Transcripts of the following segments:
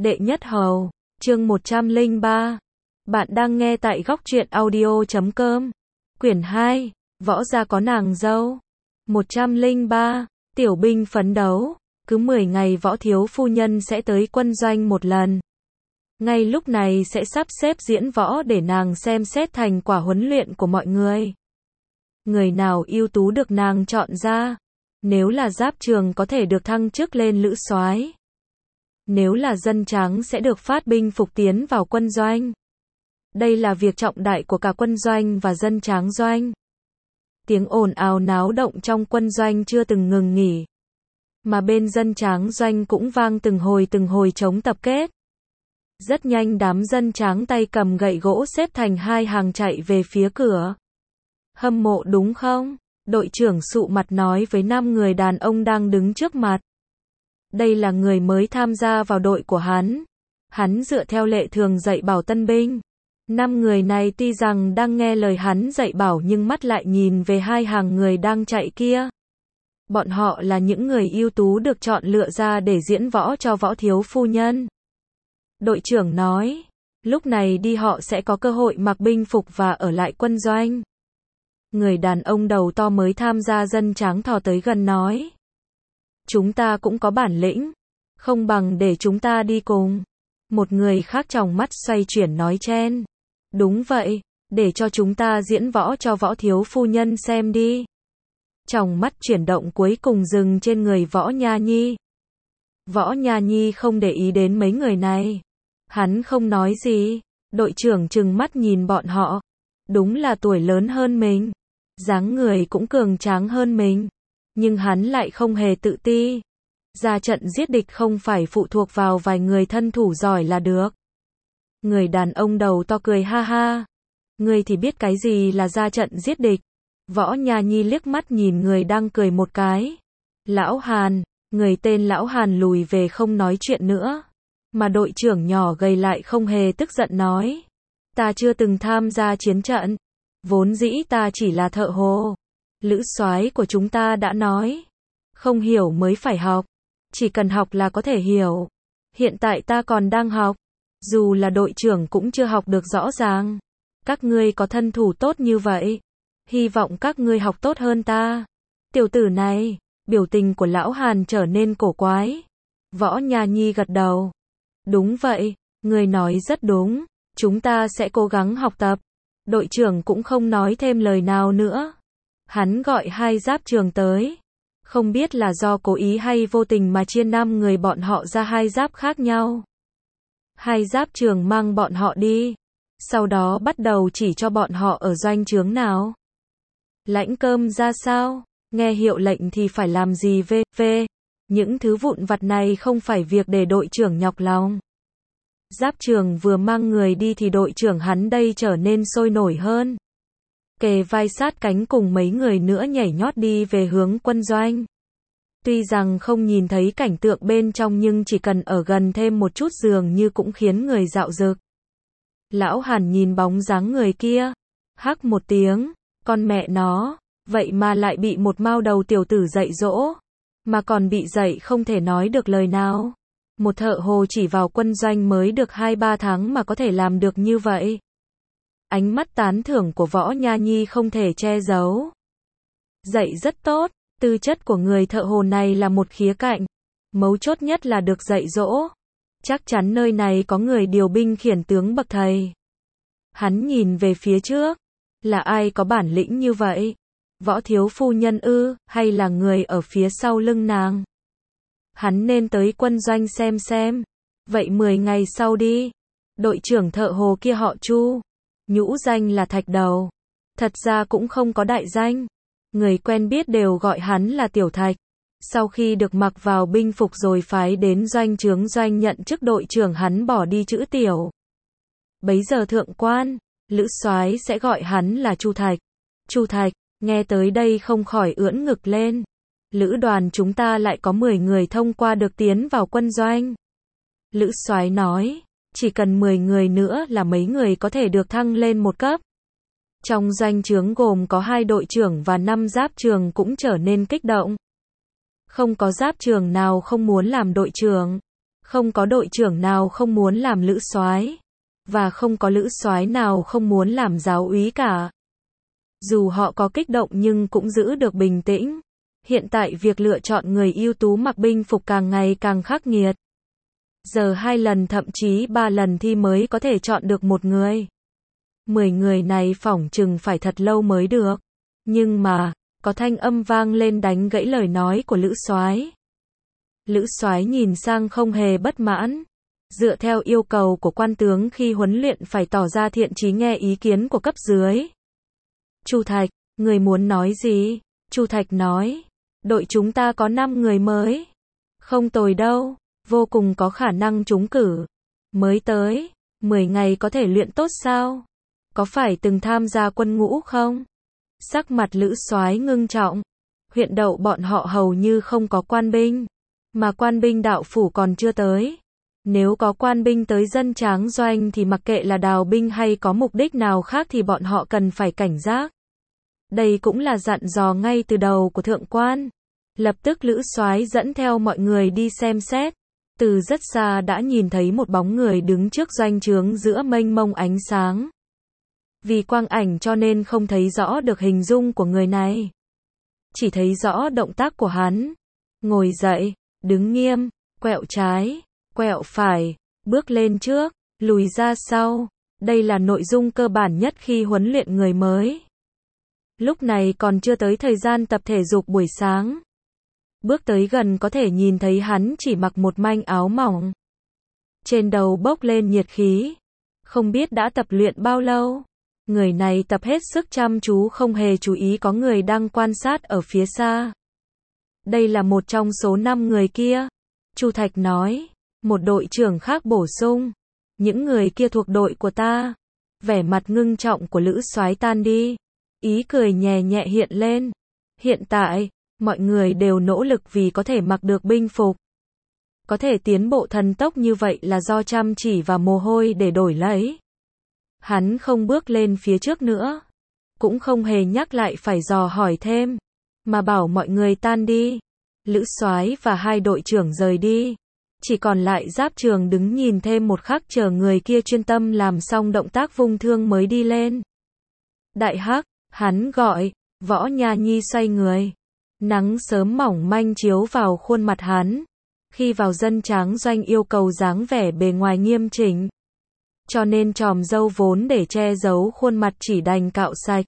Đệ nhất hầu, chương 103. Bạn đang nghe tại góc truyện audio.com. Quyển 2, võ gia có nàng dâu. 103. Tiểu binh phấn đấu. Cứ 10 ngày võ thiếu phu nhân sẽ tới quân doanh một lần. Ngay lúc này sẽ sắp xếp diễn võ để nàng xem xét thành quả huấn luyện của mọi người. Người nào ưu tú được nàng chọn ra. Nếu là giáp trường có thể được thăng chức lên lữ soái. Nếu là dân tráng sẽ được phát binh phục tiến vào quân doanh. Đây là việc trọng đại của cả quân doanh và dân tráng doanh. Tiếng ồn ào náo động trong quân doanh chưa từng ngừng nghỉ. Mà bên dân tráng doanh cũng vang từng hồi chống tập kết. Rất nhanh đám dân tráng tay cầm gậy gỗ xếp thành hai hàng chạy về phía cửa. Hâm mộ đúng không? Đội trưởng sụ mặt nói với 5 người đàn ông đang đứng trước mặt. Đây là người mới tham gia vào đội của hắn. Hắn dựa theo lệ thường dạy bảo tân binh. 5 người này tuy rằng đang nghe lời hắn dạy bảo nhưng mắt lại nhìn về hai hàng người đang chạy kia. Bọn họ là những người ưu tú được chọn lựa ra để diễn võ cho võ thiếu phu nhân. Đội trưởng nói, lúc này đi họ sẽ có cơ hội mặc binh phục và ở lại quân doanh. Người đàn ông đầu to mới tham gia dân tráng thò tới gần nói. Chúng ta cũng có bản lĩnh, không bằng để chúng ta đi cùng. Một người khác tròng mắt xoay chuyển nói chen. Đúng vậy, để cho chúng ta diễn võ cho võ thiếu phu nhân xem đi. Tròng mắt chuyển động cuối cùng dừng trên người Võ Nha Nhi. Võ Nha Nhi không để ý đến mấy người này. Hắn không nói gì. Đội trưởng trừng mắt nhìn bọn họ. Đúng là tuổi lớn hơn mình. Dáng người cũng cường tráng hơn mình. Nhưng hắn lại không hề tự ti. Ra trận giết địch không phải phụ thuộc vào vài người thân thủ giỏi là được. Người đàn ông đầu to cười ha ha. Ngươi thì biết cái gì là ra trận giết địch. Võ Nha Nhi liếc mắt nhìn người đang cười một cái. Lão Hàn, người tên Lão Hàn lùi về không nói chuyện nữa. Mà đội trưởng nhỏ gầy lại không hề tức giận nói. Ta chưa từng tham gia chiến trận. Vốn dĩ ta chỉ là thợ hồ. Lữ soái của chúng ta đã nói. Không hiểu mới phải học. Chỉ cần học là có thể hiểu. Hiện tại ta còn đang học. Dù là đội trưởng cũng chưa học được rõ ràng. Các ngươi có thân thủ tốt như vậy. Hy vọng các ngươi học tốt hơn ta. Tiểu tử này, biểu tình của Lão Hàn trở nên cổ quái. Võ Nha Nhi gật đầu. Đúng vậy, ngươi nói rất đúng. Chúng ta sẽ cố gắng học tập. Đội trưởng cũng không nói thêm lời nào nữa. Hắn gọi hai giáp trường tới. Không biết là do cố ý hay vô tình mà chia 5 người bọn họ ra hai giáp khác nhau. Hai giáp trường mang bọn họ đi. Sau đó bắt đầu chỉ cho bọn họ ở doanh trướng nào. Lãnh cơm ra sao? Nghe hiệu lệnh thì phải làm gì về. Những thứ vụn vặt này không phải việc để đội trưởng nhọc lòng. Giáp trường vừa mang người đi thì đội trưởng hắn đây trở nên sôi nổi hơn. Kề vai sát cánh cùng mấy người nữa nhảy nhót đi về hướng quân doanh. Tuy rằng không nhìn thấy cảnh tượng bên trong nhưng chỉ cần ở gần thêm một chút dường như cũng khiến người dạo dực. Lão Hàn nhìn bóng dáng người kia. Hắc một tiếng. Con mẹ nó. Vậy mà lại bị một mao đầu tiểu tử dạy dỗ. Mà còn bị dạy không thể nói được lời nào. Một thợ hồ chỉ vào quân doanh mới được 2-3 tháng mà có thể làm được như vậy. Ánh mắt tán thưởng của Võ Nha Nhi không thể che giấu. Dạy rất tốt, tư chất của người thợ hồ này là một khía cạnh. Mấu chốt nhất là được dạy dỗ. Chắc chắn nơi này có người điều binh khiển tướng bậc thầy. Hắn nhìn về phía trước. Là ai có bản lĩnh như vậy? Võ thiếu phu nhân ư, hay là người ở phía sau lưng nàng? Hắn nên tới quân doanh xem. Vậy 10 ngày sau đi. Đội trưởng thợ hồ kia họ Chu. Nhũ danh là Thạch Đầu. Thật ra cũng không có đại danh. Người quen biết đều gọi hắn là Tiểu Thạch. Sau khi được mặc vào binh phục rồi phái đến doanh trướng doanh nhận chức đội trưởng hắn bỏ đi chữ Tiểu. Bấy giờ thượng quan, lữ soái sẽ gọi hắn là Chu Thạch. Chu Thạch, nghe tới đây không khỏi ưỡn ngực lên. Lữ đoàn chúng ta lại có 10 người thông qua được tiến vào quân doanh. Lữ soái nói, chỉ cần 10 người nữa là mấy người có thể được thăng lên một cấp. Trong doanh trướng gồm có 2 đội trưởng và 5 giáp trường cũng trở nên kích động. Không có giáp trường nào không muốn làm đội trưởng. Không có đội trưởng nào không muốn làm lữ soái, và không có lữ soái nào không muốn làm giáo úy cả. Dù họ có kích động nhưng cũng giữ được bình tĩnh. Hiện tại việc lựa chọn người ưu tú mặc binh phục càng ngày càng khắc nghiệt. Giờ 2 lần thậm chí 3 lần thi mới có thể chọn được một người. 10 người này phỏng chừng phải thật lâu mới được. Nhưng mà, có thanh âm vang lên đánh gãy lời nói của lữ soái. Lữ soái nhìn sang không hề bất mãn. Dựa theo yêu cầu của quan tướng khi huấn luyện phải tỏ ra thiện chí nghe ý kiến của cấp dưới. Chu Thạch, người muốn nói gì? Chu Thạch nói, đội chúng ta có 5 người mới. Không tồi đâu, vô cùng có khả năng trúng cử. Mới tới, 10 ngày có thể luyện tốt sao? Có phải từng tham gia quân ngũ không? Sắc mặt lữ soái ngưng trọng. Huyện Đậu bọn họ hầu như không có quan binh. Mà quan binh đạo phủ còn chưa tới. Nếu có quan binh tới dân tráng doanh thì mặc kệ là đào binh hay có mục đích nào khác thì bọn họ cần phải cảnh giác. Đây cũng là dặn dò ngay từ đầu của thượng quan. Lập tức lữ soái dẫn theo mọi người đi xem xét. Từ rất xa đã nhìn thấy một bóng người đứng trước doanh trướng giữa mênh mông ánh sáng. Vì quang ảnh cho nên không thấy rõ được hình dung của người này. Chỉ thấy rõ động tác của hắn. Ngồi dậy, đứng nghiêm, quẹo trái, quẹo phải, bước lên trước, lùi ra sau. Đây là nội dung cơ bản nhất khi huấn luyện người mới. Lúc này còn chưa tới thời gian tập thể dục buổi sáng. Bước tới gần có thể nhìn thấy hắn chỉ mặc một manh áo mỏng. Trên đầu bốc lên nhiệt khí. Không biết đã tập luyện bao lâu. Người này tập hết sức chăm chú không hề chú ý có người đang quan sát ở phía xa. Đây là một trong số 5 người kia. Chu Thạch nói. Một đội trưởng khác bổ sung. Những người kia thuộc đội của ta. Vẻ mặt ngưng trọng của lữ soái tan đi. Ý cười nhẹ nhẹ hiện lên. Hiện tại, mọi người đều nỗ lực vì có thể mặc được binh phục. Có thể tiến bộ thần tốc như vậy là do chăm chỉ và mồ hôi để đổi lấy. Hắn không bước lên phía trước nữa. Cũng không hề nhắc lại phải dò hỏi thêm. Mà bảo mọi người tan đi. Lữ soái và 2 đội trưởng rời đi. Chỉ còn lại Giáp Trường đứng nhìn thêm một khắc chờ người kia chuyên tâm làm xong động tác vung thương mới đi lên. Đại Hắc, hắn gọi, Võ Nha Nhi xoay người. Nắng sớm mỏng manh chiếu vào khuôn mặt hắn. Khi vào dân tráng doanh yêu cầu dáng vẻ bề ngoài nghiêm chỉnh. Cho nên chòm râu vốn để che giấu khuôn mặt chỉ đành cạo sạch.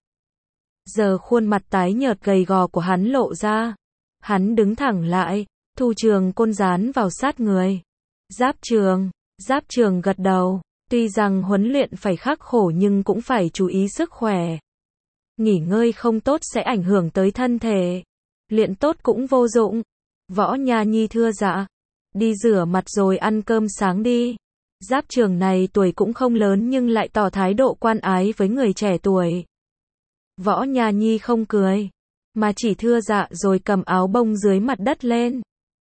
Giờ khuôn mặt tái nhợt gầy gò của hắn lộ ra. Hắn đứng thẳng lại, thu trường côn dán vào sát người. Giáp Trường gật đầu. Tuy rằng huấn luyện phải khắc khổ nhưng cũng phải chú ý sức khỏe. Nghỉ ngơi không tốt sẽ ảnh hưởng tới thân thể. Luyện tốt cũng vô dụng. Võ Nha Nhi thưa dạ. Đi rửa mặt rồi ăn cơm sáng đi. Giáp Trường này tuổi cũng không lớn nhưng lại tỏ thái độ quan ái với người trẻ tuổi. Võ Nha Nhi không cười, mà chỉ thưa dạ rồi cầm áo bông dưới mặt đất lên.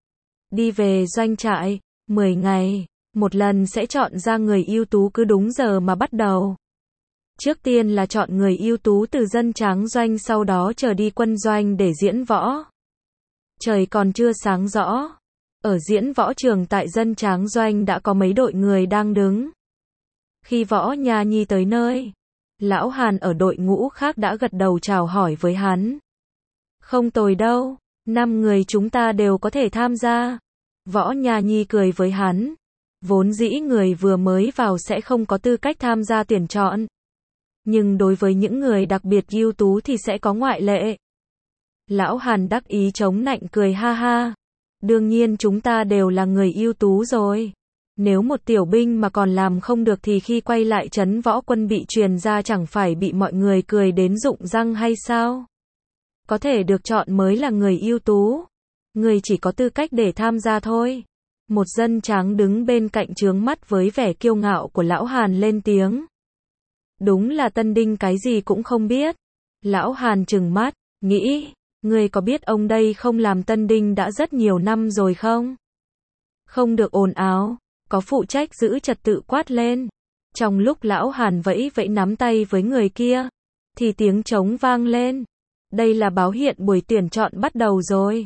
Đi về doanh trại, 10 ngày, một lần sẽ chọn ra người ưu tú cứ đúng giờ mà bắt đầu. Trước tiên là chọn người ưu tú từ dân tráng doanh sau đó chờ đi quân doanh để diễn võ. Trời còn chưa sáng rõ. Ở diễn võ trường tại dân tráng doanh đã có mấy đội người đang đứng. Khi Võ Nha Nhi tới nơi, Lão Hàn ở đội ngũ khác đã gật đầu chào hỏi với hắn. Không tồi đâu, 5 người chúng ta đều có thể tham gia. Võ Nha Nhi cười với hắn. Vốn dĩ người vừa mới vào sẽ không có tư cách tham gia tuyển chọn. Nhưng đối với những người đặc biệt ưu tú thì sẽ có ngoại lệ. Lão Hàn đắc ý chống nạnh cười ha ha. Đương nhiên chúng ta đều là người ưu tú rồi. Nếu một tiểu binh mà còn làm không được thì khi quay lại trấn võ quân bị truyền ra chẳng phải bị mọi người cười đến rụng răng hay sao? Có thể được chọn mới là người ưu tú. Người chỉ có tư cách để tham gia thôi. Một dân tráng đứng bên cạnh trướng mắt với vẻ kiêu ngạo của Lão Hàn lên tiếng. Đúng là tân đinh cái gì cũng không biết. Lão Hàn trừng mắt, nghĩ, người có biết ông đây không làm tân đinh đã rất nhiều năm rồi không? Không được ồn ào, có phụ trách giữ trật tự quát lên. Trong lúc Lão Hàn vẫy vẫy nắm tay với người kia, thì tiếng trống vang lên. Đây là báo hiện buổi tuyển chọn bắt đầu rồi.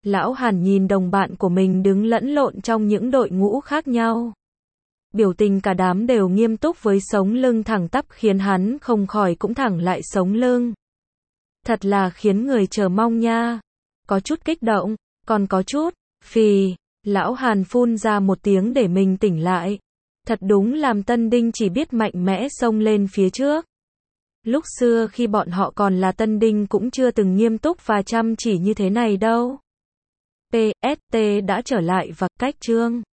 Lão Hàn nhìn đồng bạn của mình đứng lẫn lộn trong những đội ngũ khác nhau. Biểu tình cả đám đều nghiêm túc với sống lưng thẳng tắp khiến hắn không khỏi cũng thẳng lại sống lưng. Thật là khiến người chờ mong nha. Có chút kích động, còn có chút, phì. Lão Hàn phun ra một tiếng để mình tỉnh lại. Thật đúng làm Tân Đinh chỉ biết mạnh mẽ xông lên phía trước. Lúc xưa khi bọn họ còn là Tân Đinh cũng chưa từng nghiêm túc và chăm chỉ như thế này đâu. PST đã trở lại và cách chương